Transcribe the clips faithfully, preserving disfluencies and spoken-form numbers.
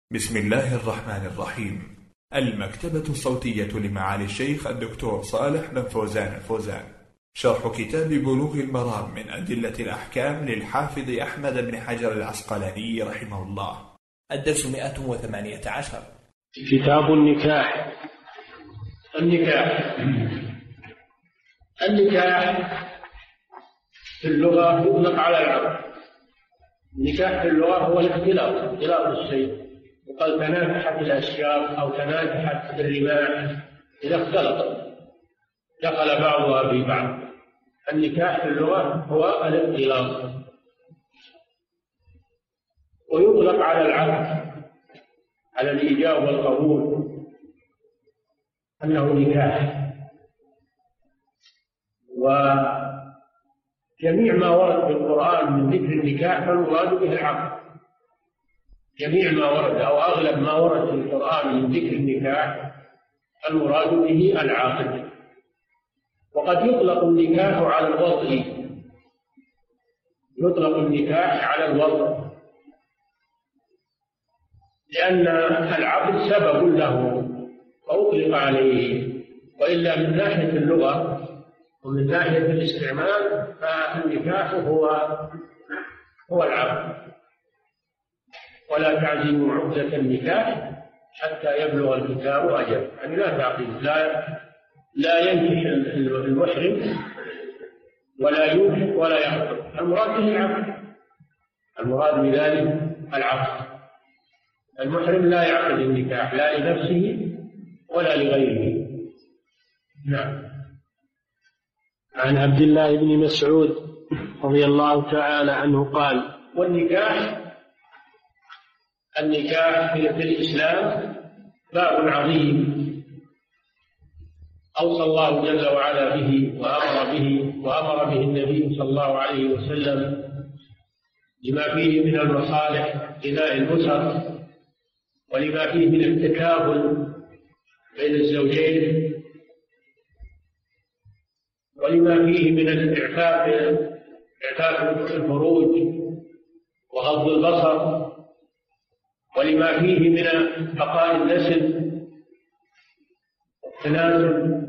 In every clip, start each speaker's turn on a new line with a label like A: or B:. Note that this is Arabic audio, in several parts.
A: بسم الله الرحمن الرحيم. المكتبة الصوتية لمعالي الشيخ الدكتور صالح بن فوزان الفوزان، شرح كتاب بلوغ المرام من أدلة الأحكام للحافظ أحمد بن حجر العسقلاني رحمه الله.
B: الدرس مئة وثمانية عشر.
C: كتاب النكاح. النكاح النكاح في اللغة يطلق على العقد. النكاح في اللغة هو الاختلاط، اختلاط الشيء، وقال تناكحت الأشجار أو تناكحت الرماح إذا اختلط دخل بعضها في بعض. النكاح في اللغة هو الاختلاط، ويطلق على العقد، على الإيجاب والقبول، أنه نكاح. وجميع ما ورد في القرآن من ذكر النكاح فالمراد به العقد. جميع ما ورد أو أغلب ما ورد في القرآن من ذكر النكاح المراد به العقد. وقد يطلق النكاح على الوضع، يطلق النكاح على الوضع لأن العقد سبب له فأطلق عليه. وإلا من ناحية اللغة ومن ناحية الاستعمال فالنكاح هو هو العقد. ولا تعزموا عقدة النكاح حتى يبلغ الكتاب أجله، يعني لا تعقد، لا لا ينكح المحرم ولا ينكح ولا يعقد. المراد به العقد، المراد بذلك العقد. المحرم لا يعقد النكاح لا لنفسه ولا لغيره. نعم.
D: عن عبد الله بن مسعود رضي الله تعالى عنه قال:
C: والنكاح النكاح في الإسلام باب عظيم أوصى الله جل وعلا به وأمر به وأمر به النبي صلى الله عليه وسلم لما فيه من المصالح بناء الأسر، ولما فيه من التكافل بين الزوجين، ولما فيه من الإعفاف إعفاف الفروج وغض البصر، ولما فيه من بقاء النسل والتناسل.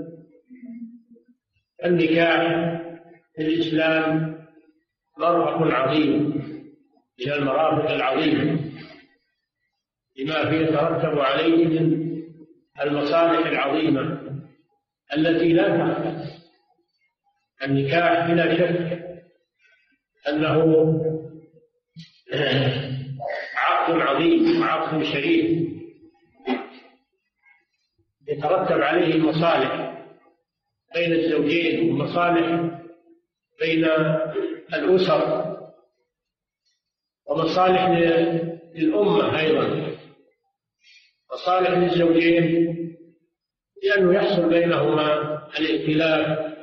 C: النكاح في الإسلام مرفق عظيم من المرافق العظيمة لما فيه يترتب عليه من المصالح العظيمة التي لا تخفى. النكاح بلا شك أنه عقد عظيم وعقد شريف يترتب عليه المصالح بين الزوجين ومصالح بين الأسر ومصالح للأمة أيضا، مصالح للزوجين لأنه يحصل بينهما الائتلاف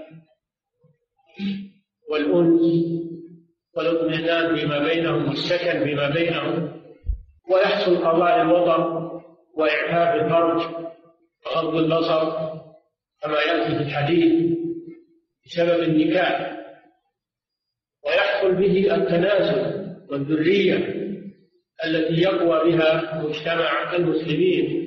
C: والأنس والاطمئنان فيما بينهم والسكن فيما بينهم، ويحصل قضاء الوطن وإعفاف الفرج وغض البصر كما يأتي في الحديث بسبب النكاح، ويحصل به التناسل والذرية التي يقوى بها مجتمع المسلمين،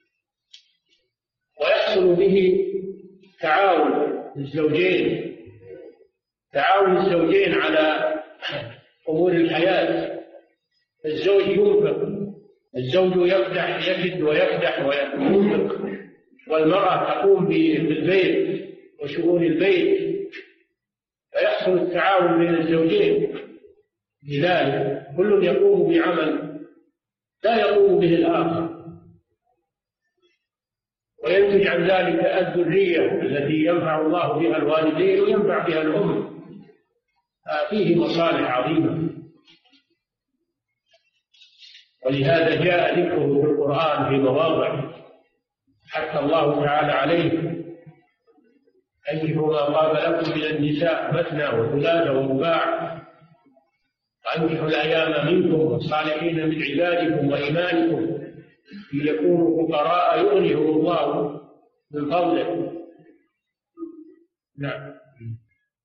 C: ويحصل به تعاون الزوجين تعاون الزوجين على أمور الحياة. الزوج ينفق، الزوج يفتح يجد ويفتح وينفق، والمرأة تقوم بالبيت وشؤون البيت، فيحصل التعاون بين الزوجين. لذلك كل يقوم بعمل لا يقوم به الآخر، وينتج عن ذلك الذرية التي ينفع الله بها الوالدين وينفع بها الأم. فيه مصالح عظيمة، ولهذا جاء ذكره في القرآن في مواضع حتى الله تعالى عليه: أنكحوا ما طاب لكم من النساء مثنى وثلاث ورباع وأنكحوا الأيام منكم والصالحين من عبادكم وإيمانكم إن يكونوا فقراء يغنيهم الله من فضله. نعم.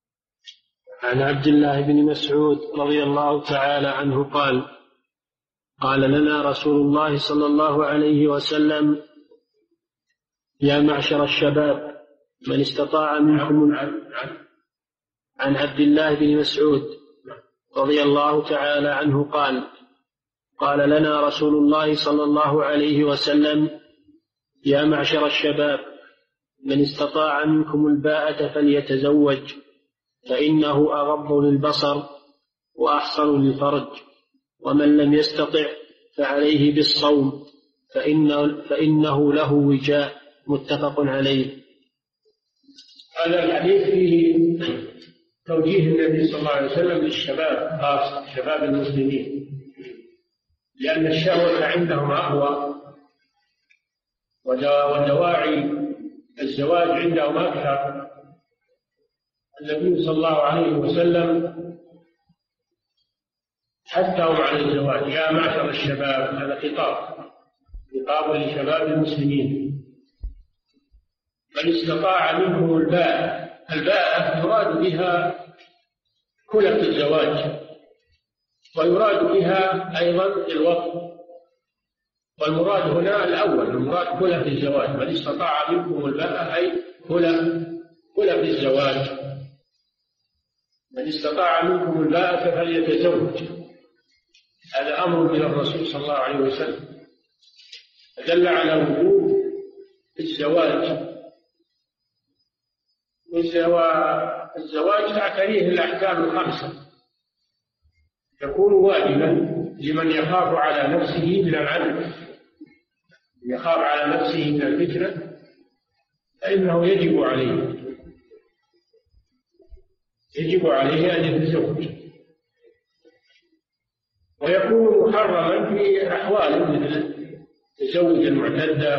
D: عن عبد الله بن مسعود رضي الله تعالى عنه قال: قال لنا رسول الله صلى الله عليه وسلم: يا معشر الشباب من استطاع منكم. عن عبد الله بن مسعود رضي الله تعالى عنه قال: قال لنا رسول الله صلى الله عليه وسلم: يا معشر الشباب من استطاع منكم الباءة فليتزوج، فإنه أغض للبصر وأحصن للفرج، ومن لم يستطع فعليه بالصوم فإنه, فإنه له وجاء. متفق عليه.
C: هذا الحديث فيه توجيه النبي صلى الله عليه وسلم للشباب، خاصة شباب المسلمين، لأن الشهوة عندهم أقوى ودواعي الزواج عندهم أكثر. النبي صلى الله عليه وسلم حثهم على الزواج: يا معشر الشباب. هذا خطاب خطاب لشباب المسلمين. من استطاع منهم الباءة. الباءة يراد بها كلة الزواج، ويراد بها أيضا الوقت، والمراد هنا الأول، المراد كلة الزواج. من استطاع منكم الباءة أي كلة كلة الزواج. من استطاع منكم الباءة فليتزوج. هذا أمر من الرسول صلى الله عليه وسلم دل على وجوب الزواج. والزواج تعتريه الأحكام الخمسة، يكون واجبا لمن يخاف على نفسه من العدل، يخاف على نفسه من الفتنة فإنه يجب عليه يجب عليه أن يتزوج. ويكون محرما في أحوال مثل تزوج المعتدة،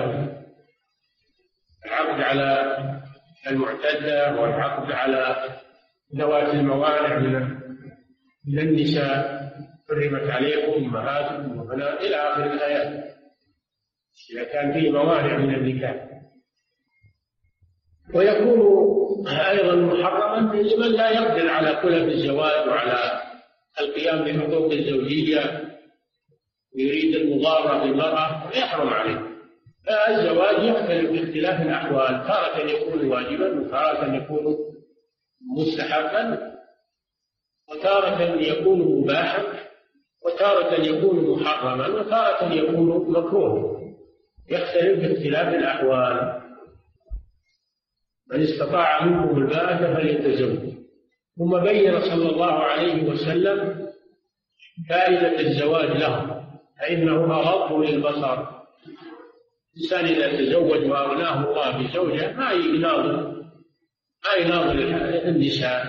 C: العقد على المعتدة، والعقد على ذوات الموانع من النساء، حرمت عليكم أمهاتكم وبنات إلى آخر الآيات، إذا كان فيه موانع من النكاح. ويكون أيضا محرما لمن لا يقدر على كلف الزواج وعلى القيام بحقوق الزوجية، يريد المضارة بالمرأة ويحرم عليه. فالزواج يختلف باختلاف الأحوال، تارة يكون واجبا، وتارة يكون مستحبا، وتارة يكون مباحا، وتارة يكون محرما، وتارة يكون مكروه، يختلف باختلاف الأحوال. من استطاع منكم الباءة فليتزوج. ثم بين صلى الله عليه وسلم فائدة الزواج له، فإنه أغض للبصر. الإنسان إذا تزوج وأغناه الله بزوجة ما يناظر ما يناظر النساء.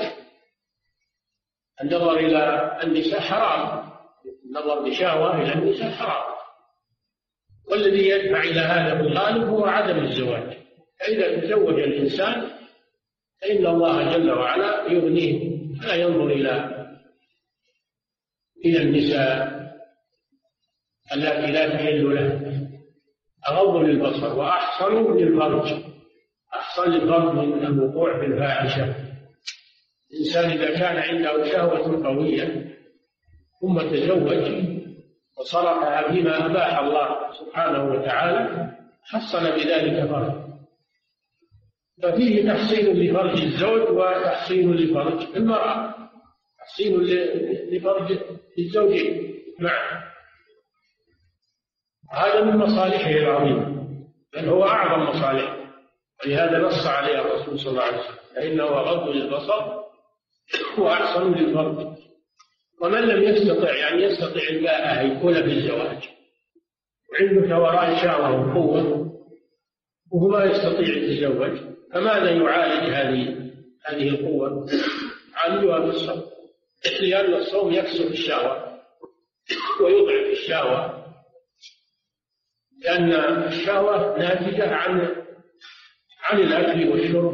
C: النظر إلى النساء حرام، النظر بشهوة إلى النساء حرام، والذي يدفع إلى هذا في الغالب هو عدم الزواج. فإذا تزوج الإنسان فإن الله جل وعلا يغنيه، لا ينظر إلى إلى النساء التي لا تحل له. أغض للبصر وأحصن للفرج. أحصن للفرج من الوقوع في الفاحشة. الإنسان إذا كان عنده شهوة قوية ثم تزوج وصرفها فيما أباح الله سبحانه وتعالى حصن بذلك فرج. ففيه تحصين لفرج الزوج وتحصين لفرج المرأة، تحصين لفرج الزوجين معا. هذا من مصالحه العظيمة، بل هو أعظم مصالحه، ولهذا نص عليه الرسول صلى الله عليه وسلم: فإنه أغض للبصر وأحصن للفرج. ومن لم يستطع، يعني يستطيع الباءة يكون في الزواج وعنده ثورات شهوة وقوة وهو ما يستطيع يتزوج، فماذا يعالج هذه هذه القوة؟ عالجها بالصوم، لأن الصوم يكسر الشهوة ويضعف الشهوة، لأن الشهوة ناتجة عن عن الأكل والشرب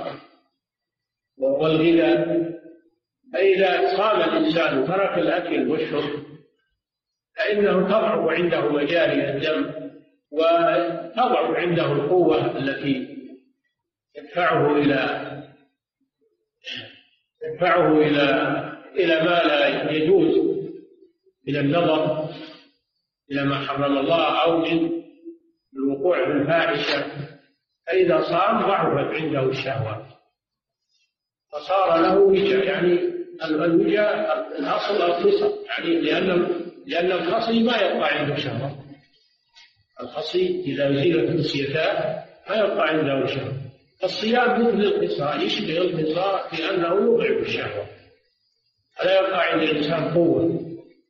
C: والغذاء. فإذا صام الإنسان وترك الأكل والشرب فإنه تضعف عنده مجاري الدم، وتضعف عنده القوة التي تدفعه إلى تدفعه إلى إلى ما لا يجوز من النظر إلى ما حرم الله أو من الوقوع في الفاحشة، فإذا صام ضعفت عنده الشهوات فصار له وجع. يعني الوجع الأصل الخصى، يعني لأن لأن الخصي ما يبقى عنده شهوة. الخصي إذا زيلت خصيتاه ما يبقى عنده شهوة. الصيام مثل الخصى، يشبه الخصى في أنه يضعف الشهوة، فلا يبقى عند الإنسان قوة.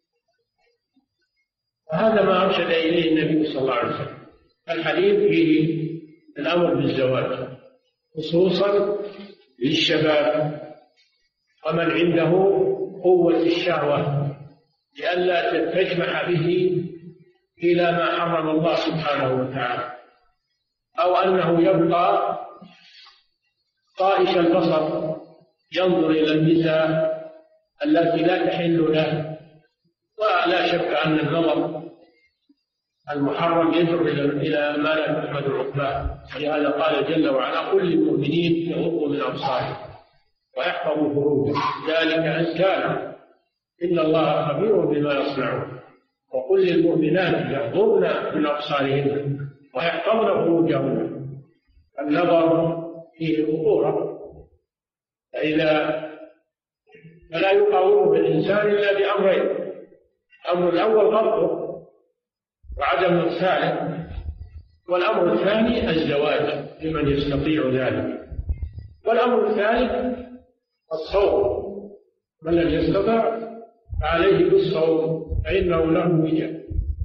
C: وهذا ما أرشد إليه النبي صلى الله عليه وسلم. الحديث فيه الأمر بالزواج خصوصا للشباب ومن عنده قوة الشهوة، لئلا تجمع به إلى ما حرم الله سبحانه وتعالى، أو أنه يبقى طائش البصر ينظر إلى النساء التي لا تحل له. ولا شك أن النظر المحرم يجر إلى ما لا تحمد عقباه، ولهذا قال جل وعلا: قل للمؤمنين يغضوا من أبصارهم ويحفظوا فروجهم ذلك أزكى لهم إن الله خبير بما يصنعون. وقل للمؤمنات يغضضن من أبصارهن ويحفظن فروجهن. النظر فيه خطورة، فإذا فلا يقاومه الإنسان إلا بأمرين: الأمر الأول غضه وعدم إرساله، والأمر الثاني الزواج لمن يستطيع ذلك، والأمر الثالث الصوم، من لم يستطع فعليه بالصوم فإنه له وجه.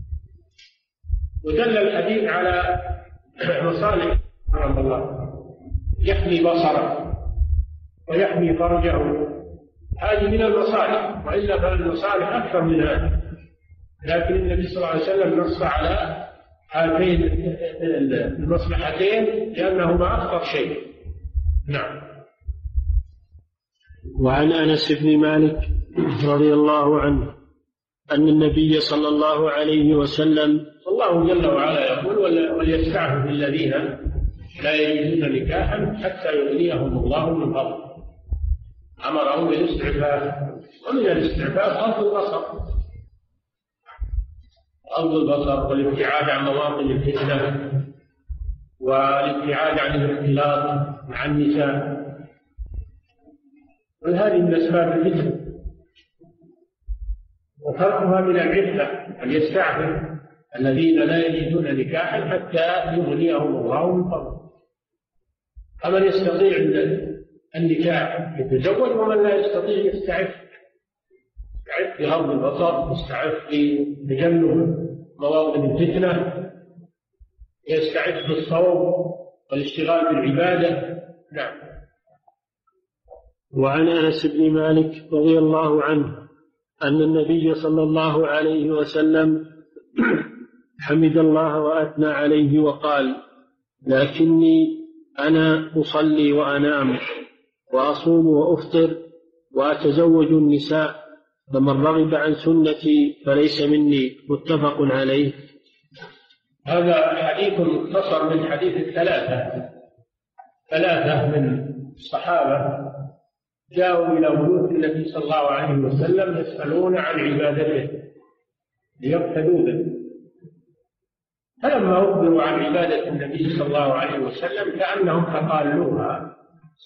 C: ودل الحديث على مصالح رحمه الله: يحمي بصره ويحمي فرجه، هذه من المصالح، وإلا فالمصالح أكثر من هذا، لكن النبي صلى الله عليه وسلم نص على هاتين المصلحتين لأنهما أخطر شيء. نعم.
D: وعن أنس بن مالك رضي الله عنه أن النبي صلى الله عليه وسلم:
C: الله جل وعلا يقول: وليستعفف الذين لا يجدون نكاحا حتى يغنيهم الله من فضله. أمرهم بالاستعفاف، ومن الاستعفاف غض البصر غض البصر والابتعاد عن مواطن الفتنة والابتعاد عن الاختلاط مع النساء، وهذه من أسباب الفتنة. وتركها من العفة، أن يستعفف الذين لا يجدون نكاحا حتى يغنيهم الله من فضله. فمن يستطيع النكاح يتزوج، ومن لا يستطيع يستعف، يستعف بغض البصر، يستعف بتجنب مواطن الفتنة، يستعف بالصوم والاشتغال بالعبادة. نعم.
D: وعن أنس بن مالك رضي الله عنه أن النبي صلى الله عليه وسلم حمد الله وأثنى عليه وقال: لكني أنا أصلي وأنام وأصوم وأفطر وأتزوج النساء، فمن رغب عن سنتي فليس مني. متفق عليه.
C: هذا حديث مختصر من حديث الثلاثة ثلاثة من الصحابة جاءوا إلى بيوت النبي صلى الله عليه وسلم يسألون عن عبادته ليقتدوا به، فلما أخبروا عن عبادة النبي صلى الله عليه وسلم كأنهم تقالوها،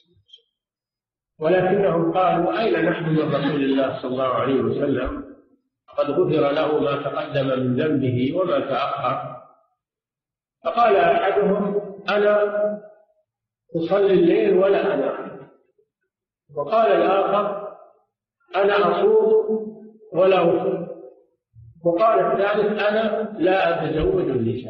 C: ولكنهم قالوا: أين نحن من رسول الله صلى الله عليه وسلم؟ قد غفر له ما تقدم من ذنبه وما تأخر. فقال أحدهم: أنا أصلي الليل ولا أنام. وقال الآخر: أنا أصوم ولا أفطر. وقال الثالث: أنا لا أتزوج النساء.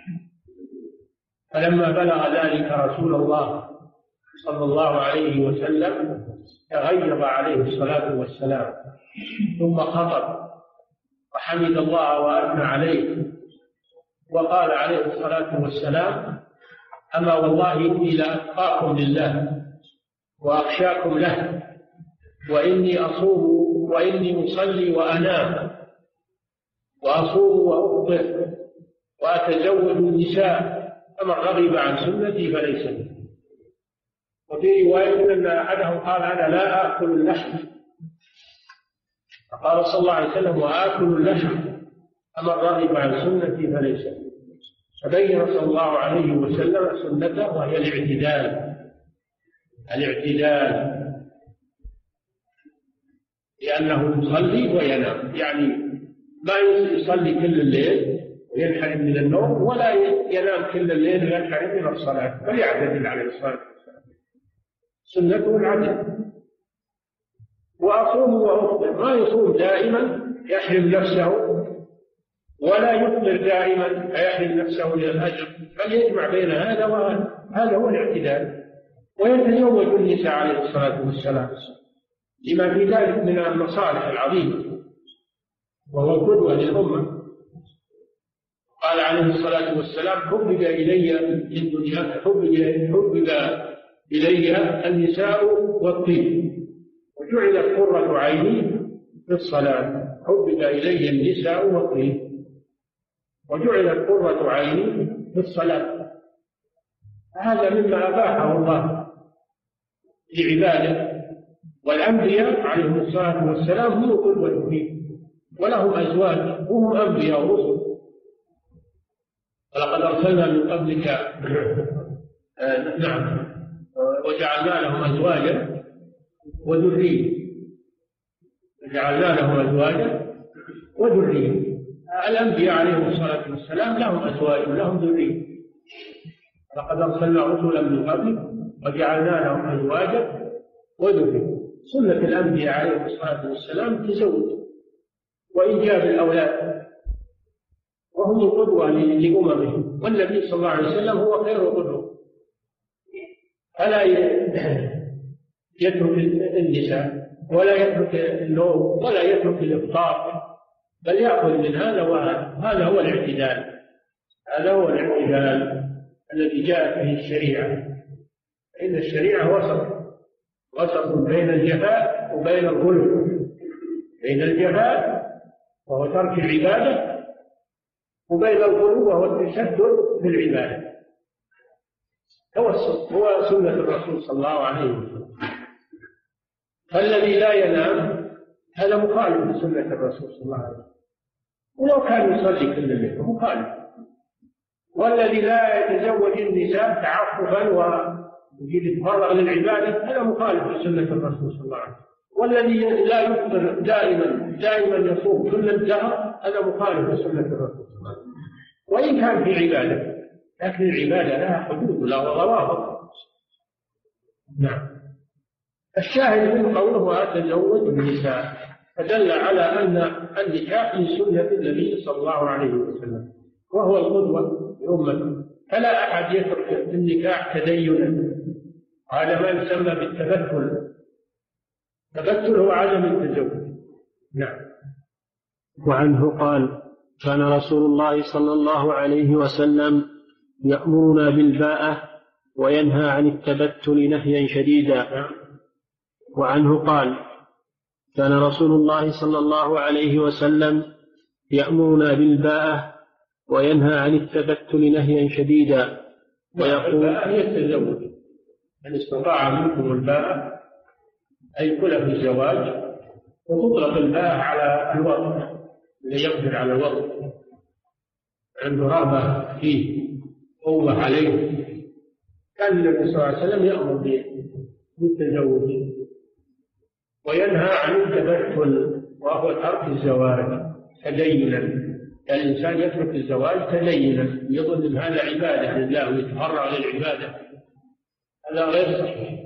C: فلما بلغ ذلك رسول الله صلى الله عليه وسلم تغيظ عليه الصلاة والسلام، ثم خطب وحمد الله وأثنى عليه، وقال عليه الصلاة والسلام: أما والله إني لأتقاكم لله وأخشاكم له، وإني أصوم وإني أصلي وأنام وأصوم وأفطر وأتزوج النساء، فمن رغب عن سنتي فليس مني. وفي رواية أن أحدهم قال: أنا لا آكل اللحم. فقال صلى الله عليه وسلم: وآكل اللحم أما الراغب عن سنتي فليس. فبين صلى الله عليه وسلم سنته وهي الاعتدال الاعتدال لأنه يصلي وينام، يعني ما يصلي كل الليل وينحرم من النوم، ولا ينام كل الليل وينحرم من الصلاة، بل يعتدل عليه الصلاة والسلام. سنته العدل. وأصوم وأفطر، ما يصوم دائما يحرم نفسه، ولا يفطر دائما فيحرم نفسه للأجر، بل يجمع بين هذا وهذا، هذا هو الاعتدال. ويتزوج النساء عليه الصلاة والسلام لما في ذلك من المصالح العظيمة، وهو القدوة للأمة. قال عليه الصلاة والسلام: حبب إلي في الدنيا حبب إلي النساء والطيب، وجعلت قرة عيني في الصلاة. حبب إلي النساء والطيب وجعلت قرة عيني في الصلاة. هذا مما أباحه الله لعباده، والأنبياء عليهم الصلاة والسلام هم قدوة فيه، ولهم أزواج وهم أنبياء ورسل. ولقد أرسلنا من قبلك آه نعم وجعلنا لهم أزواجا وذرية وجعلنا لهم أزواجا وذرية. الأنبياء عليهم الصلاة والسلام لهم أزواج ولهم ذرية. لقد أرسلنا رسلا من قبلك وجعلنا لهم أزواجا وذرية. سنة الأنبياء عليهم الصلاة والسلام تزوج وإنجاب الأولاد، وهم القدوة لأممهم، والنبي صلى الله عليه وسلم هو خير قدوة. فلا يترك النساء ولا يترك النوم ولا يترك الإفطار، بل يأخذ من هذا وهذا. هذا هو الاعتدال، هذا هو الاعتدال الذي جاءت به الشريعة. إن الشريعة وسط وسط بين الجفاء وبين الغلو، بين الجفاء وهو ترك العبادة، وبين الغلو وهو التشدد في العبادة. توسط هو سنة الرسول صلى الله عليه وسلم. فالذي لا ينام هذا مخالف لسنة الرسول صلى الله عليه وسلم، ولو كان يصلي كل الليل مخالف. والذي لا يتزوج النساء تعففا ويجي يتفرغ للعبادة هذا مخالف لسنة الرسول صلى الله عليه وسلم. والذي لا يفطر دائما دائما يصوم كل الدهر هذا مخالف لسنة الرسول صلى الله عليه وسلم، وإن كان في عبادة، لكن العبادة لها حدود ولها ضوابط. نعم. الشاهد من قوله وأتزوج النساء فدل على أن النكاح من سنة النبي صلى الله عليه وسلم، وهو القدوة لأمته. فلا أحد يترك النكاح تدينا، هذا ما يسمى بالتبتل. التبتل هو عدم التزوج. نعم.
D: وعنه قال: كان رسول الله صلى الله عليه وسلم يأمرنا بالباءة وينهى عن التبتل نهيا شديدا. وعنه قال: كان رسول الله صلى الله عليه وسلم يأمرنا بالباءة وينهى عن التبتل نهيا شديدا، ويقول:
C: الباءة هي التزوج. من استطاع منكم الباءة أي كل في الزواج، وتطلق الباءة على الوضع، اللي يقدر على الوضع عنده رغبة فيه قوة عليه. كان النبي صلى الله عليه وسلم يأمر بالتزوج وينهى عن التبتل، وهو ترك الزواج تدينا. الإنسان يترك الزواج تدينا، يظن أن هذا عبادة لله ويتفرع للعبادة، هذا غير صحيح.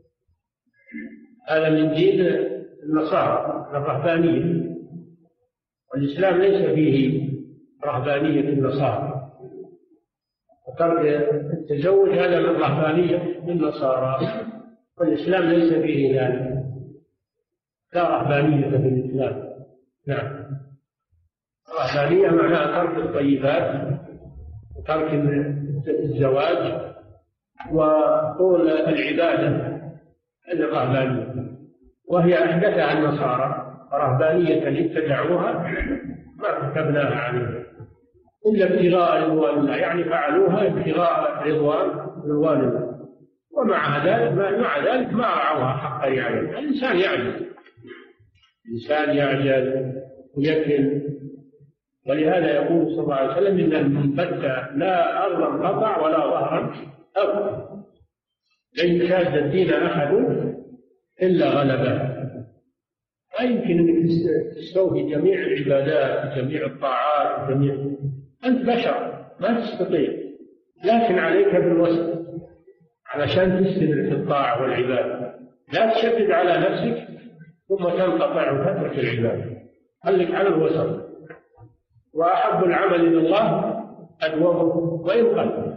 C: هذا من دين النصارى الرهبانية، والإسلام ليس فيه رهبانية النصارى. وترك التزوج هذا من رهبانية النصارى، والإسلام ليس فيه ذلك، لا رهبانية في الإسلام. نعم. الرهبانية معناها ترك الطيبات وترك الزواج وطول العبادة، هذه الرهبانية، وهي أحدثها النصارى رهبانية ابتدعوها ما كتبناها عليها إلا ابتغاء رضوان الله، يعني فعلوها ابتغاء رضوان رضوان الله، ومع ذلك مع ذلك ما رعوها حق رعايتها. الإنسان يعجز الإنسان يعجز ويكل ولهذا يقول صلى الله عليه وسلم إن المنبت لا أرضا قطع ولا ظهرا أبقى، لن يشاد الدين أحد إلا غلبه. لا يمكن أنك تستوفي جميع العبادات وجميع الطاعات وجميع، أنت بشر ما تستطيع، لكن عليك بالوسط علشان تستمر في الطاعة والعبادة. لا تشدد على نفسك ثم تنقطع وتترك العبادة، خليك على الوسط. وأحب العمل إلى الله أدومه وإن قل.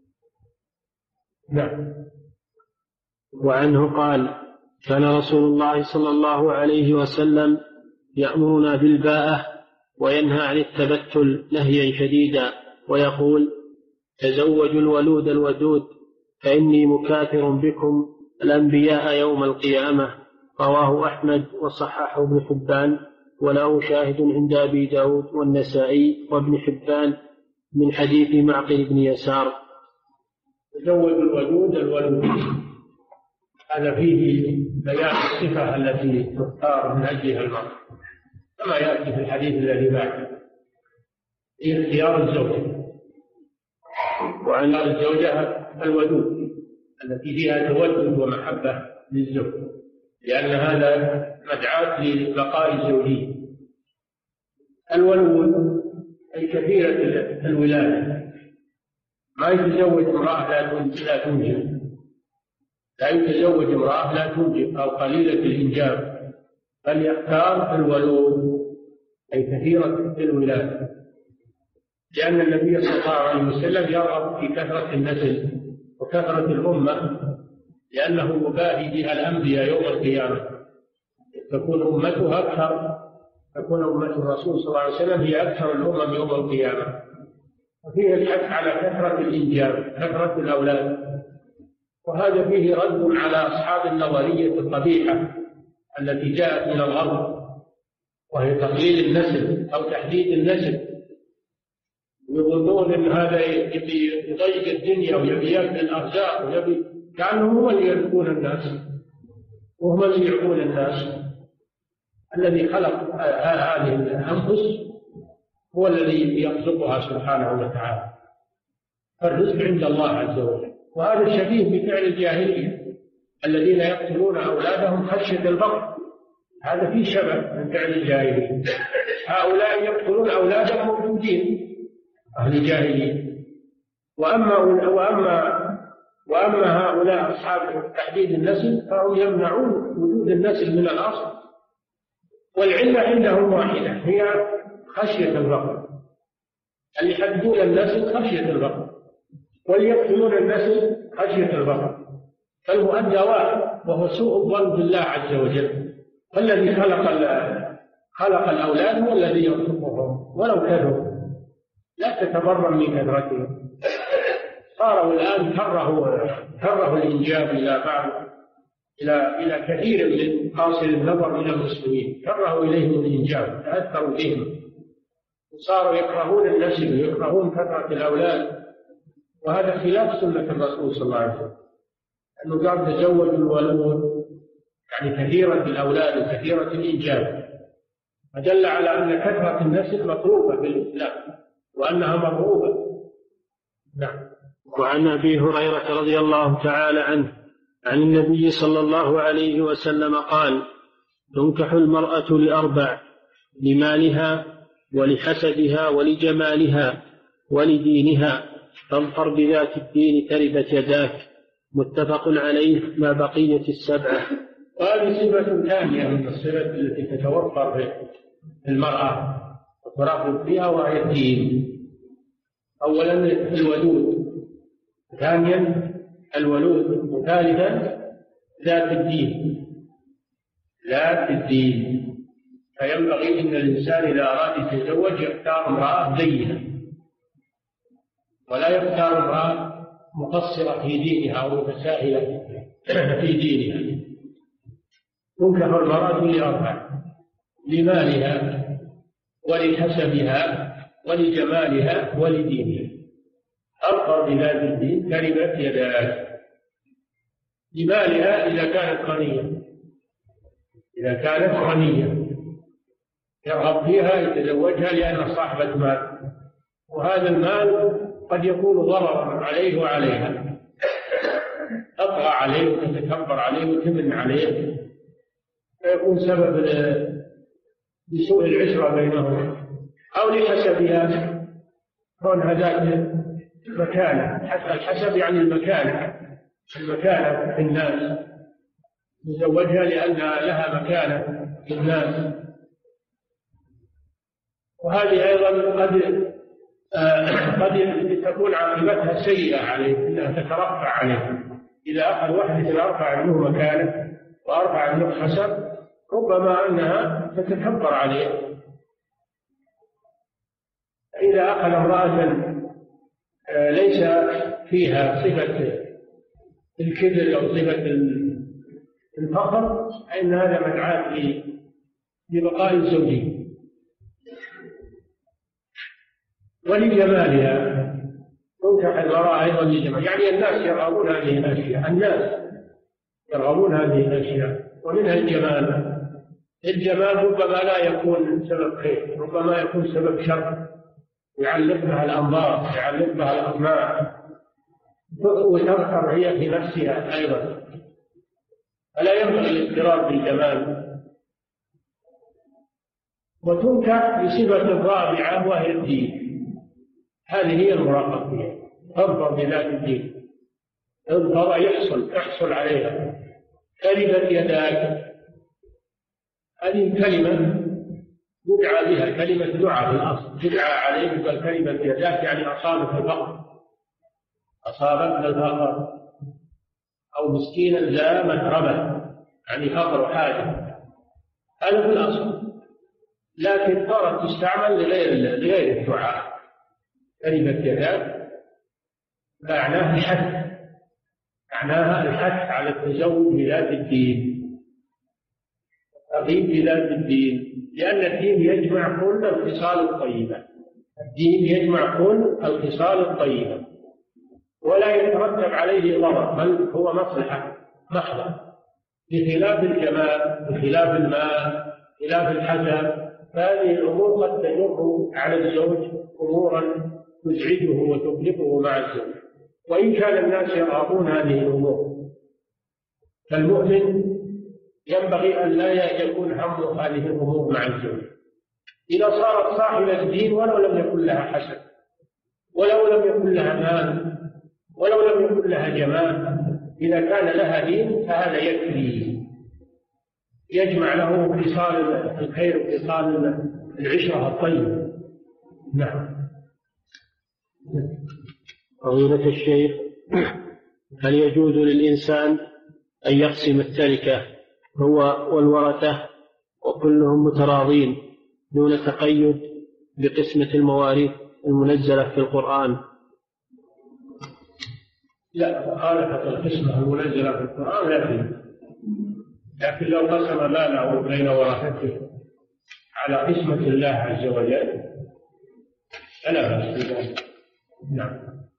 C: نعم.
D: وعنه قال: كان رسول الله صلى الله عليه وسلم يأمرنا بالباءة وينهى عن التبتل نهيا شديدا، ويقول: تزوجوا الولود الودود فإني مكاثر بكم الأنبياء يوم القيامة. رواه أحمد وصححه ابن حبان، وله شاهد عند أبي داود والنسائي وابن حبان من حديث معقل بن يسار.
C: تزوجوا الودود الولود، هذا فيه بيان الصفة التي تختار من أجلها المرء، كما يأتي في الحديث الذي بعده في اختيار الزوجة. وعن الزوجة الودود التي فيها تودد ومحبة للزوج، لأن هذا مدعاة لبقاء الزوجية. الولود أي كثيرة الولادة، ما يتزوج امرأة لا تنجب، لا يتزوج امرأة لا تنجب أو قليلة الإنجاب، بل يختار الولود أي كثيرة الولادة، لأن النبي صلى الله عليه وسلم يرغب في كثرة النسل وكثرة الأمة، لأنه يباهي بها الأنبياء يوم القيامة، تكون أمتها أكثر، تكون أمة الرسول صلى الله عليه وسلم هي أكثر الأمم يوم القيامة. وفيه الحث على كثرة الإنجاب، كثرة الأولاد، وهذا فيه رد على أصحاب النظرية القبيحة التي جاءت من الغرب، وهي تقليل النسل أو تحديد النسل. يظنون أن هذا يبي يضيق الدنيا ويبي يأكل الأرزاق ويبي، كأنهم هم اللي يرزقون الناس وهم اللي يعطون الناس. الذي خلق هذه الأنفس هو الذي يخلقها سبحانه وتعالى، فالرزق عند الله عز وجل. وهذا الشبيه بفعل الجاهلية الذين يقتلون أولادهم خشية الفقر، هذا فيه شبه من فعل الجاهلية. هؤلاء يقتلون أولادهم موجودين أهل الجاهلية، وأما وأما وأما هؤلاء أصحاب تحديد النسل فهم يمنعون وجود النسل من الأصل، والعلة عندهم واحدة هي خشية الفقر. اللي يحددون النسل خشية الفقر، واليقتلون النسل خشية الفقر، فالمؤدى واحد وهو سوء الظن بالله عز وجل. فالذي خلق خلق الأولاد هو الذي يرزقهم ولو كثروا، لا تتبرم من كثرتهم. صاروا الآن كرهوا كرهوا الإنجاب إلى بعض إلى إلى كثير من قاصر النظر من المسلمين، كرهوا إليهم الإنجاب، تأثروا بهم، وصاروا يكرهون النسل ويكرهون كثرة الأولاد، وهذا خلاف سنة الرسول صلى الله عليه وسلم، أنه قال تزوجوا الولود يعني كثيرة الأولاد وكثيرة الإنجاب، فدل على أن كثرة النسل مطلوبة في الإسلام وأنها مرغوبة. نعم.
D: وعن أبي هريرة رضي الله تعالى عنه عن النبي صلى الله عليه وسلم قال: تنكح المرأة لأربع: لمالها ولحسبها ولجمالها ولدينها، فاظفر بذات الدين تربت يداك. متفق عليه ما بقية السبعة.
C: وهذه صفة ثانية من الصفات التي تتوفر في المرأة وترغب فيها، وهي الدين. أولا الودود، ثانيا الولود، وثالثا ذات الدين، ذات الدين. فينبغي أن الإنسان إذا أراد يتزوج يختار امرأة دينة، ولا يختار امرأة مقصرة في دينها أو متساهلة في دينها. تنكح المرأة لأربع: لمالها ولحسبها ولجمالها ولدينها. أظفر بذات الدين تربت يداك. لمالها إذا كانت غنية، إذا كانت غنية يرغب فيها يتزوجها لأنها صاحبة مال، وهذا المال قد يكون ضررا عليه وعليها، تطغى عليه وتتكبر عليه وتمن عليه، فيكون سبب لسوء العشرة بينهما، أو لحسبها كونها ذات مكانة. حتى الحسب يعني المكانة، المكانة في الناس، يزوجها لأن لها مكانة في الناس. وهذه أيضا قد آه قد تكون عاقبتها سيئة عليه، أنها تترفع عليه. إذا أخذ واحد أرفع منه مكانة وأرفع منه حسب، ربما أنها تتكبر عليه. إذا أخذ امرأة آه ليس فيها صفة الكبر أو صفة الفخر، فإن هذا مدعاة لبقاء الزوجية. ولجمالها تنكح المرأة أيضا لجمال، يعني الناس يرغبون هذه الأشياء، الناس يرغبون هذه الأشياء، ومنها الجمال. الجمال ربما لا يكون سبب خير، ربما يكون سبب شر، يعلق بها الأنظار، يعلق بها الأطماع، وتظهر هي في نفسها أيضا. فلا ينبغي الاضطرار بالجمال. وتنكح بصفة رابعة وهي الدين، هذه هي المراقب فيها، تظهر بذات الدين، تظهر يحصل يحصل عليها. كلمة يداك، هذه كلمة يدعى بها، كلمة دعاء في الأصل، تدعى عليه كلمة يداك، يعني أصابك الفقر، أصابك الفقر، أو مسكينا ذا متربة، يعني فقر وحاجة، هذا في الأصل. لكن صارت تستعمل لغير لغير الدعاء. كلمة يداك معناها الحث، معناها الحث على التزوج بذات الدين، الترغيب بذات الدين، لأن الدين يجمع كل الخصال الطيبة، الدين يجمع كل الخصال الطيبة، ولا يترتب عليه ضرر، بل هو مصلحة محضة، بخلاف الجمال، بخلاف المال، بخلاف الحسب. فهذه الأمور قد تجر على الزوج أمورا تزعجه وتكلفه مع الزوج، وإن كان الناس يرغبون هذه الأمور. فالمؤمن ينبغي أن لا يكون همه هذه الأمور مع الزوج. إذا صارت صاحبة الدين ولو لم يكن لها حسب، ولو لم يكن لها مال، ولو لم يكن لها جمال، إذا كان لها دين فهذا يكفي، يجمع له خصال الخير وخصال العشرة الطيبة. نعم.
D: فضيلة الشيخ، هل يجوز للإنسان أن يقسم التركة هو والورثة وكلهم متراضين دون تقيد بقسمة المواريث المنزلة في القرآن؟
C: لا، مخالفة القسمة المنزلة في القرآن لا فيه، لكن لو قسم ماله بين ورثته على قسمة الله عز وجل فلا بأس بذلك. نعم.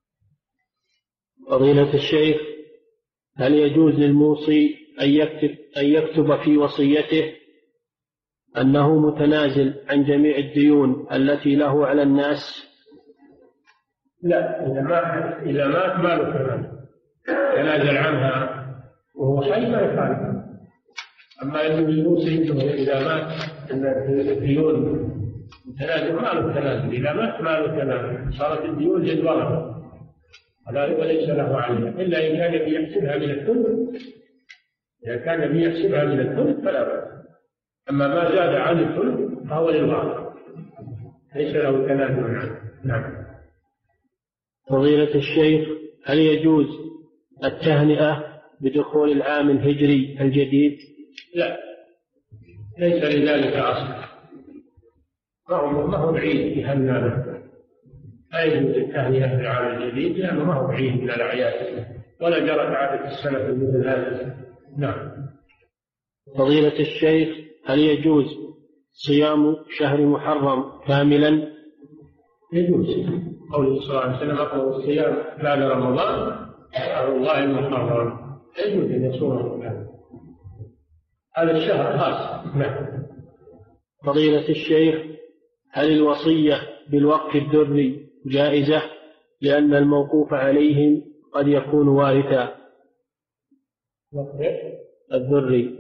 D: فضيلة الشيخ، هل يجوز للموصي أن يكتب, أن يكتب في وصيته أنه متنازل عن جميع الديون التي له على الناس؟
C: لا، إذا مات إذا مات ما له كمان تنازل عنها وهو حي ما يفعل. أما أنه يوصي أنه إذا مات أن الديون متنازل، ما له تنازل. إذا مات ما له تنازل، صارت الديون جد ورثة وليس له عليها، إلا إن كان بيحسبها من الثلث. إذا كان بيحسبها من الثلث فلا بأس، أما ما زاد عن الثلث فهو للوارث، ليس له تنازل عنه. نعم.
D: فضيلة الشيخ، هل يجوز التهنئة بدخول العام الهجري الجديد؟
C: لا، ليس لذلك أصل، ما هو بعيد يهنى له، لا يجوز التهنئة بالعام الجديد لأنه ما هو بعيد من الأعياد، ولا جرت عادة السنة مثل هذا. نعم.
D: فضيلة الشيخ، هل يجوز صيام شهر محرم كاملا؟
C: يجوز، قوله صلى الله عليه وسلم: أفضل الصيام بعد رمضان شهر الله المحرم، يجوز أن يصومه كاملا، هذا الشهر خاص. نعم.
D: فضيلة الشيخ، هل الوصية بالوقف الذري جائزة لأن الموقوف عليهم قد يكون وارثا؟
C: وقف
D: الذري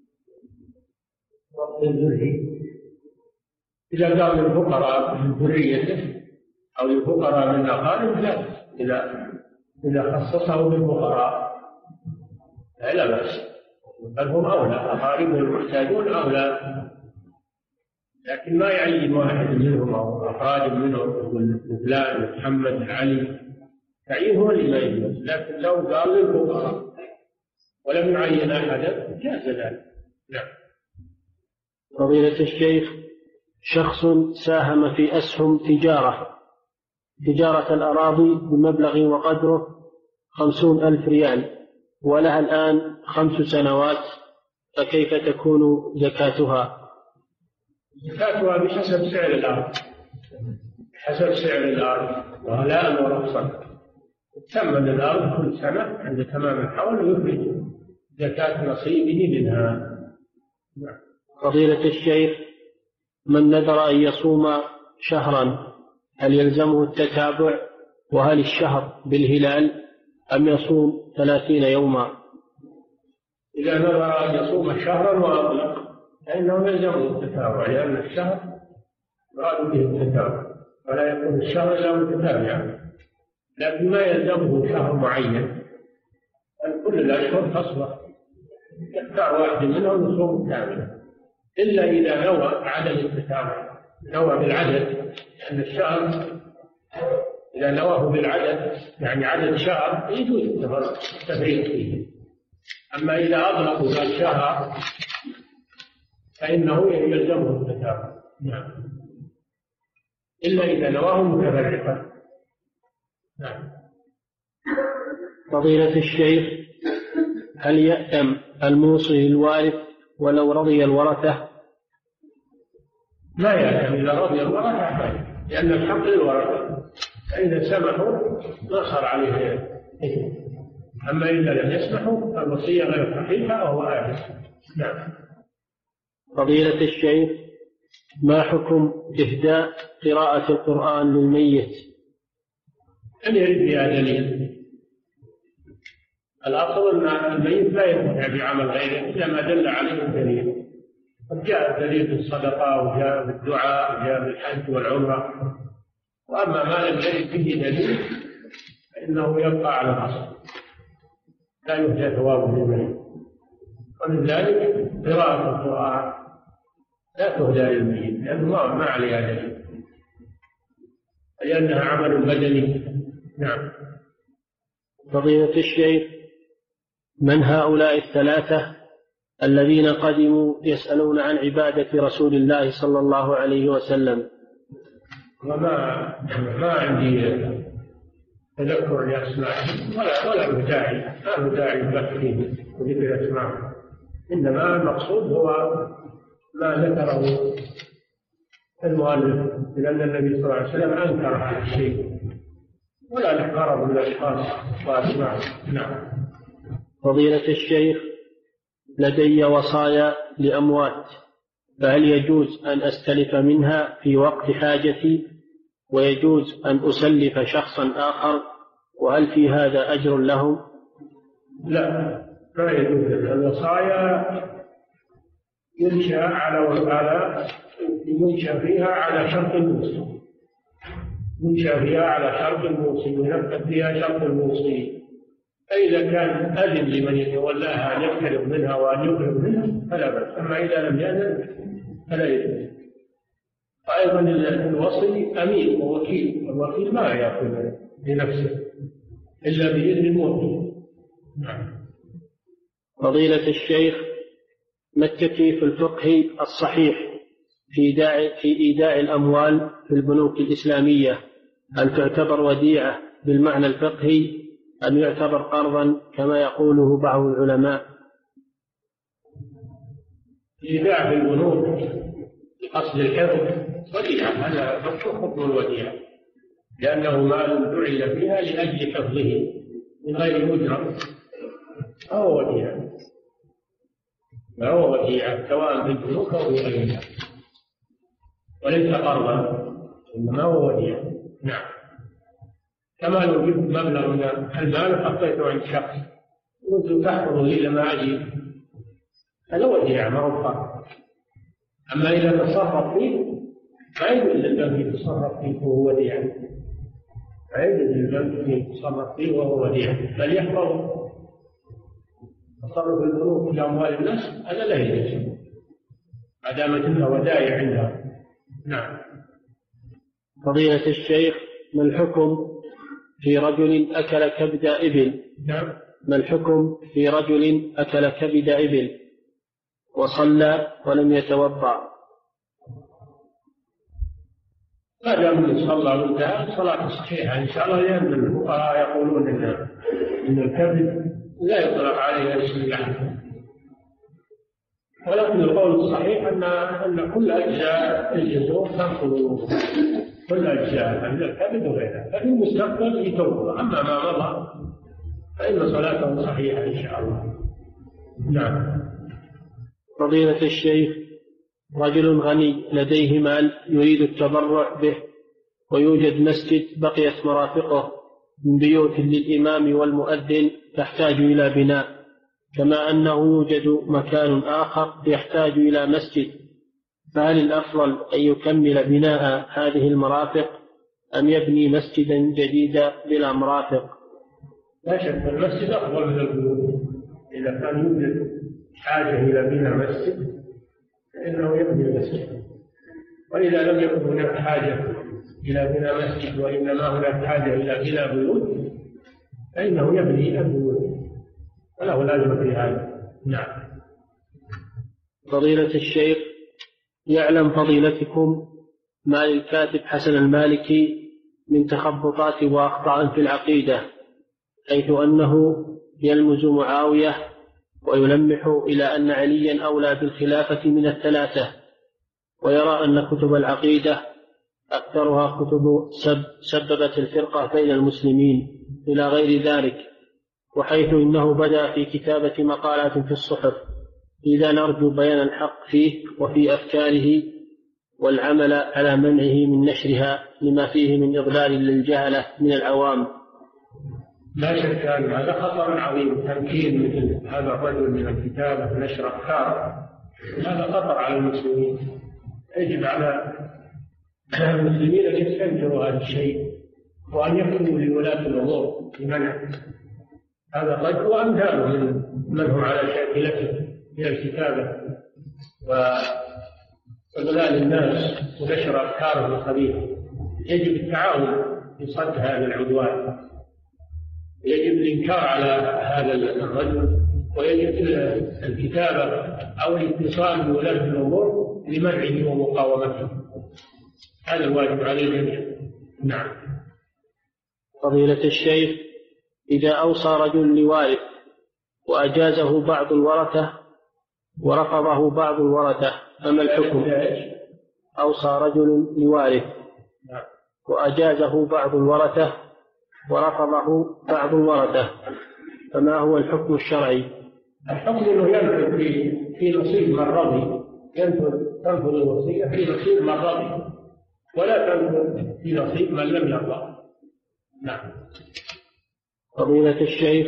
C: وقف الذري إذا قال للفقراء من ذريته أو للفقراء من أقارب لا، إذا إذا خصصه بالفقراء لا بأس، بل هم أولى، أقاربه المحتاجون أولى، لكن ما يعين واحد منهم أو أفراد منهم يقول فلان محمد علي، تعيين هو اللي ما يجوز، لكن لو قال للفقراء ولم يعين أحدا جاز ذلك. نعم.
D: فضيلة الشيخ، شخص ساهم في أسهم تجارة تجارة الأراضي بمبلغ وقدره خمسون ألف ريال ولها الآن خمس سنوات، فكيف تكون زكاتها؟
C: زكاتها بحسب سعر الأرض، بحسب سعر الأرض وهلاء ورخصا، تثمن الأرض كل سنة عند تمام الحول ويخرج زكاة نصيبه منها.
D: فضيلة الشيخ، من نذر أن يصوم شهرا هل يلزمه التتابع؟ وهل الشهر بالهلال أم يصوم ثلاثين يوما؟
C: إذا نذر أن يصوم شهرا وأطلق فإنه يلزمه التتابع، لأن الشهر يراد به التتابع ولا يكون الشهر إلا متتابعا، لكن ما يلزمه شهر معين، أن كل الأشهر تصبح يختار واحد منهم يصوم كاملا، إلا إذا نوى عدم التتابع، نوى بالعدد، لأن الشهر إذا نواه بالعدد يعني عدد شهر يجوز التفريق فيه، أما إذا أطلقوا الشهر فإنه يلزمه التتابع. نعم. إلا إذا نواه متفرقا. نعم.
D: فضيلة الشيخ، هل يأتم الموصي الوارث ولو رضي الورثة؟
C: لا يأتم إذا رضي الورثة، لأن الحق للورثة، فإذا سمحوا ما صار عليه إثم، أما إذا لم يسمحوا فالوصية غير صحيحة وهو آثم. نعم.
D: فضيلة الشيخ، ما حكم إهداء قراءة القرآن للميت؟
C: أن يرد بها دليل. الأصل أن الميت لا ينتفع بعمل غيره إلا ما دل عليه الدليل، قد جاء الدليل بالصدقة وجاء بالدعاء وجاء بالحج والعمرة، وأما ما لم يرد به دليل فإنه يبقى على الأصل، لا يهدى ثواب للميت. ومن ذلك قراءة القرآن لا تهدى للميت لأنه ما عليها دليل، لأنها عمل بدني. نعم.
D: فضيلة الشيخ، من هؤلاء الثلاثة الذين قدموا يسألون عن عبادة رسول الله صلى الله عليه وسلم؟
C: وما ما عندي تذكر لأسمائهم ولا ولا داعي، ما داعي البحث فيه وذكر أسمائهم، إنما المقصود هو ما ذكره المؤلف، لأن النبي صلى الله عليه وسلم أنكر هذا الشيء ولا نقرب من الأشخاص وأسمائهم. نعم.
D: فضيلة الشيخ، لدي وصايا لأموات، فهل يجوز أن أستلف منها في وقت حاجتي، ويجوز أن أسلف شخصا آخر، وهل في هذا أجر لهم؟
C: لا، لا يجوز. الوصايا ينشأ على على ينشأ فيها على شرط الموصي، ينشأ فيها على شرط الموصي وينفذ فيها شرط الموصي، فإذا كان أذن لمن يتولاها أن يقترب منها وأن يقرب منها فلا بأس، أما إذا لم يأذن فلا يجوز. وأيضا الوصي أمين ووكيل، والوكيل ما يأخذ لنفسه إلا بإذن الموكل. نعم.
D: فضيلة الشيخ، ما التكليف الفقهي الصحيح في إيداع في إيداع الأموال في البنوك الإسلامية؟ هل تعتبر وديعة بالمعنى الفقهي أم يعتبر قرضا كما يقوله بعض العلماء؟
C: إيداع في البنوك بقصد الحفظ وديعة، هذا حكم الوديعة، لأنه مال جعل فيها لأجل حفظه من غير أجرة، فهو وديعة، فهو وديعة سواء في البنوك أو في غيرها. وليس قرضا إنما هو وديعة. نعم. كما لو جبت مبلغ من المال وحطيته عند شخص وقلت تحفظه إلى ما أجي، هذا وديعة ما هو قرض. أما إذا تصرف فيه ما يجوز للبنك يتصرف فيه وهو وديعة، ما يجوز للبنك يتصرف فيه وهو وديعة، بل يحفظ. تصرف البنوك في أموال الناس هذا لا يجوز ما دامت انها ودائع عندها. نعم.
D: فضيلة الشيخ، ما الحكم في رجل أكل كبد إبل؟
C: نعم.
D: ما الحكم في رجل أكل كبد إبل وصلى ولم يتوضأ؟
C: ما دام صلى وانتهى الصلاة صحيحة إن شاء الله، لأن الفقهاء يقولون إن إن الكبد لا يطلق عليه اسم اللحم، ولكن القول الصحيح أن أن كل أجزاء الجزور تنقض، كل أجزاء من الكبد وغيرها، ففي المستقبل يتوضأ. أما ما مضى فإن صلاته صحيحة إن شاء الله. نعم.
D: فضيلة الشيخ، رجل غني لديه مال يريد التبرع به، ويوجد مسجد بقيت مرافقه من بيوت للإمام والمؤذن تحتاج إلى بناء، كما أنه يوجد مكان آخر يحتاج إلى مسجد، فهل الأفضل أن يكمل بناء هذه المرافق أم يبني مسجدا جديدا بلا مرافق؟
C: لا شك المسجد أفضل من البيوت. إذا كان يوجد حاجة إلى بناء مسجد فإنه يبني المسجد، وإذا لم يكن هناك حاجة إلى بناء مسجد وإنما هناك حاجة إلى بناء بيوت فإنه يبني البيوت وله لازمة في هذا. نعم.
D: فضيلة الشيخ، يعلم فضيلتكم ما للكاتب حسن المالكي من تخبطات وأخطاء في العقيدة، حيث أنه يلمز معاوية ويلمح إلى أن عليا أولى بالخلافة من الثلاثة، ويرى أن كتب العقيدة أكثرها كتب سب سببت الفرقة بين المسلمين إلى غير ذلك، وحيث إنه بدأ في كتابة مقالات في الصحف، إذا نرجو بيان الحق فيه وفي أفكاره والعمل على منعه من نشرها لما فيه من إضلال للجهلة من العوام.
C: لا شك أن هذا خطر عظيم، تمكين مثل هذا الرجل من الكتابة ونشر أفكاره، هذا خطر على المسلمين. يجب على المسلمين أن يستنكروا هذا الشيء وأن يكتبوا لولاة الأمور بمنع هذا الرجل وأمثاله من من هم على شاكلته من الكتابة وإضلال الناس ونشر أفكارهم الخبيثة. يجب التعاون في صد هذا العدوان، يجب الإنكار على هذا الرجل، ويجب الكتابة أو الاتصال بولاة الأمور لمنعه ومقاومته. هذا الواجب على الجميع. نعم.
D: فضيلة الشيخ، إذا أوصى رجل لوارث وأجازه بعض الورثة ورفضه بعض الورثة فما الحكم؟ أوصى رجل لوارث وأجازه بعض الورثة ورفضه بعض الورثة فما هو الحكم الشرعي؟
C: الحكم أنه ينفذ في في نصيب من رضي، ينفذ تنفذ الوصية في نصيب من رضي ولا تنفذ في نصيب من لم يرضى. نعم.
D: فضيلة الشيخ،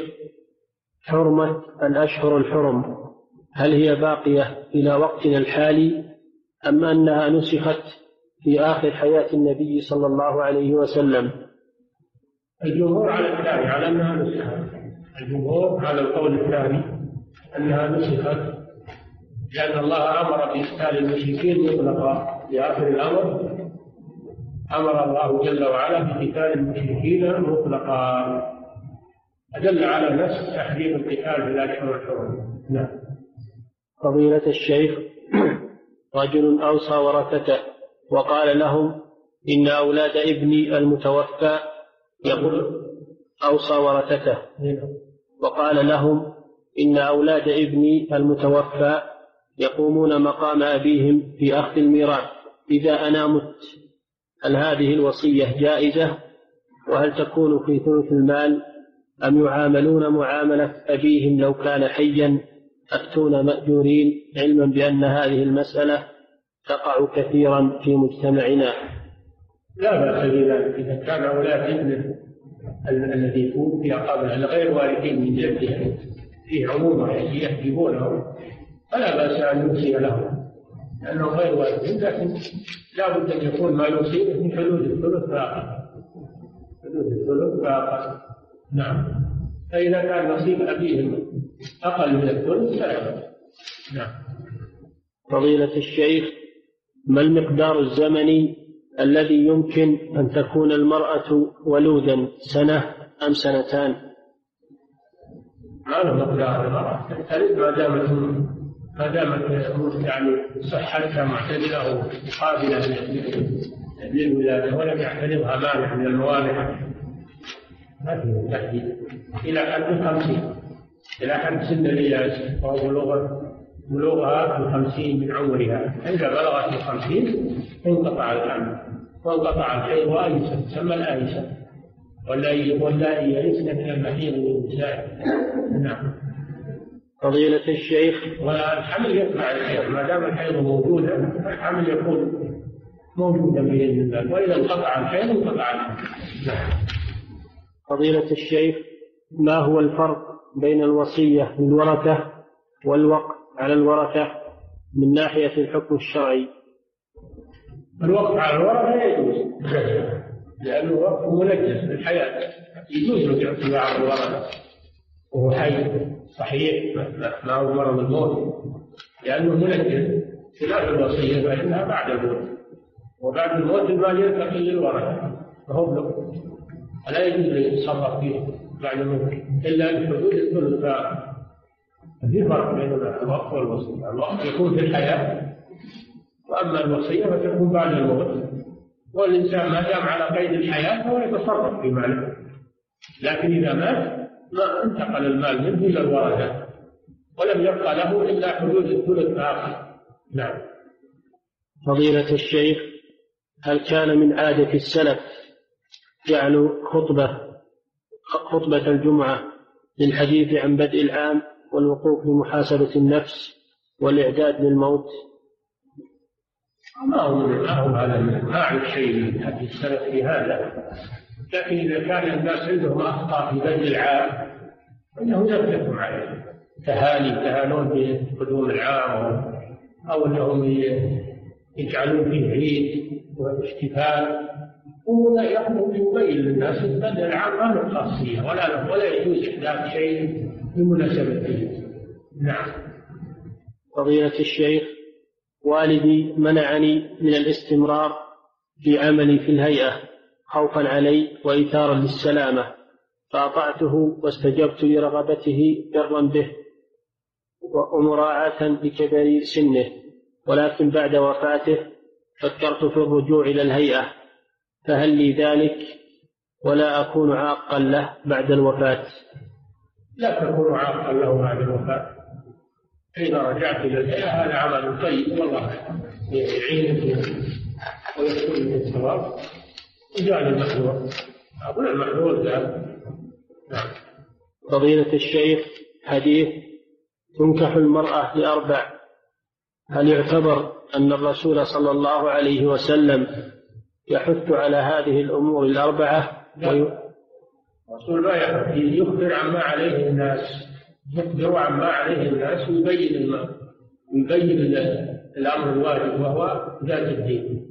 D: حرمة الأشهر الحرم هل هي باقية إلى وقتنا الحالي أم أنها نسخت في آخر حياة النبي صلى الله عليه وسلم؟
C: الجمهور على الثاني، على أنها نسخت. الجمهور على القول الثاني أنها نسخت، لأن الله أمر بإقتال المشركين مطلقا. في آخر الأمر أمر الله جل وعلا بقتال المشركين مطلقا، أدل على نسخ تحريم القتال في الأشهر الحرم. نعم.
D: فضيلة الشيخ، رجل أوصى ورثته وقال لهم إن أولاد ابني المتوفى يقول أوصى ورثته وقال لهم إن أولاد ابني المتوفى يقومون مقام أبيهم في أخذ الميراث إذا أنا مت، هل هذه الوصية جائزة؟ وهل تكون في ثلث المال أم يعاملون معاملة أبيهم لو كان حيا أفتون مأجورين، علما بأن هذه المسألة تقع كثيرا في مجتمعنا.
C: لا بأس بذلك إذا كان أولاد ابنه الذي توفي قبل الغير وارثين من جده فيه عمومة يحجبونه فلا بأس أن يوصي له لأنه غير وارثين، لكن لا بد أن يكون ما يوصيه في حدود الثلث فاقط، حدود الثلث فاقط. نعم. فإذا كان نصيب أبيهم أقل من الثلث فلا بأس. نعم.
D: فضيلة الشيخ، ما المقدار الزمني الذي يمكن أن تكون المرأة ولودا، سنة أم سنتان؟
C: ما له مقدار المرأة تلد ما دامت ما دامت يعني صحتها معتدلة وقابلة للولادة ولم يعترضها مانع من الموانع ما في تحديد إلى حد الخمسين، إلى حد سن الإياس وهو بلوغ بلوغها الخمسين من عمرها. إذا بلغت الخمسين انقطع الحمل وانقطع الحيض وأيسر، تسمى الآيسة واللائي يئسن من المحيض من النساء. نعم.
D: فضيلة الشيخ،
C: والحمل يتبع الحيض ما دام الحيض موجودا الحمل يكون موجودا بإذن الله، وإذا انقطع الحيض انقطع الحمل. نعم.
D: فضيلة الشيخ، ما هو الفرق بين الوصية للورثة والوقف على الورثة من ناحية الحكم الشرعي؟
C: الوقف على الورثة يجوز لأنه وقف منجز للحياة، يجوز له يعطي على الورثة وهو حي صحيح ما هو مرض الموت، لأنه منجز خلاف الوصية فإنها بعد الموت، وبعد الموت المال ينتقل للورثة فهو له فلا يجوز له يتصرف فيه بعد الموت إلا بحدود الثلث. في فرق بين الوقف والوصية، الوقف يكون في الحياة وأما الوصية فتكون بعد الموت، والإنسان ما دام على قيد الحياة فهو يتصرف في ماله، لكن إذا مات ما انتقل المال منه إلى الورثة ولم يبقى له إلا حدود الثلث آخر. نعم.
D: فضيلة الشيخ، هل كان من عادة السلف جعل خطبة خطبة الجمعة للحديث عن بدء العام والوقوف لمحاسبة النفس والإعداد للموت؟
C: ما هو ما هو هذا ما أعرف شيء من حديث السلف في هذا، لكن إذا كان الناس عندهم أخطاء في بدء العام فإنه يثبتهم عليه تهاني تهانون بقدوم العام أو أنهم يجعلون فيه عيد واحتفال، ولا يحضر يبين للناس أن بدء العام ما له خاصية ولا ولا يجوز إحداث شيء بمناسبته. نعم.
D: فضيلة الشيخ، والدي منعني من الاستمرار في عملي في الهيئة خوفا علي وإيثارا للسلامة، فأطعته واستجبت لرغبته برا به ومراعاة لكبر سنه، ولكن بعد وفاته فكرت في الرجوع إلى الهيئة، فهل لي ذلك ولا أكون عاقا له بعد الوفاة؟
C: لا تكون عاقا له بعد الوفاة، إذا رجعت إلى الهيئة هذا عمل طيب والله يعينك ويكون لك الثواب وجعل المحذور أقول المحذور ذا. نعم.
D: فضيلة الشيخ، حديث تنكح المرأة لأربع، هل يعتبر أن الرسول صلى الله عليه وسلم يحث على هذه الأمور الأربعة؟
C: الرسول ما يحث، يخبر عما عليه الناس، يخبر عما عليه الناس ويبين الماء ويبين الأمر الواجب وهو ذات الدين،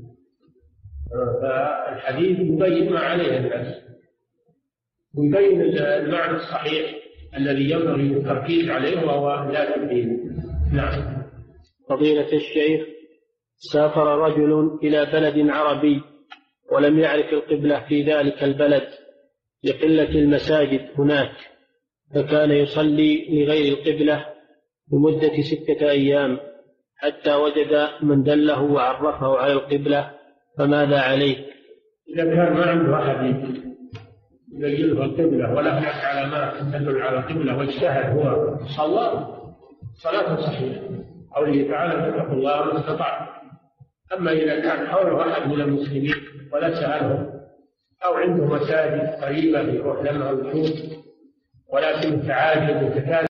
C: فالحديث يبين ما عليه الناس ويبين المعنى الصحيح الذي ينبغي التركيز عليه وهو ذات الدين. نعم.
D: فضيلة الشيخ، سافر رجل إلى بلد عربي ولم يعرف القبلة في ذلك البلد لقلة المساجد هناك، فكان يصلي لغير القبلة لمدة ستة أيام حتى وجد من دله وعرفه على القبلة، فماذا عليه؟
C: إذا كان ما عنده أحد يبين القبلة ولا هناك علامات تدل على القبلة واجتهد هو صلى صلاة صحيحة، قوله تعالى اتقوا الله ما استطعتم. أما إذا كان حوله أحد من المسلمين ولا سألهم أو عنده مساجد قريبة يروح لها ويشوف ولكن تعاجز وتكالب